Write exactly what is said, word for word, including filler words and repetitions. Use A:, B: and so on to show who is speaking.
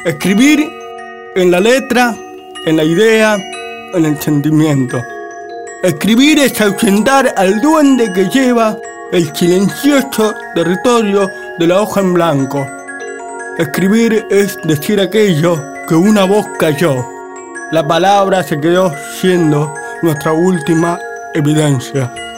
A: Escribir en la letra, en la idea, en el sentimiento. Escribir es ahuyentar al duende que lleva el silencioso territorio de la hoja en blanco. Escribir es decir aquello que una voz calló. La palabra se quedó siendo nuestra última evidencia.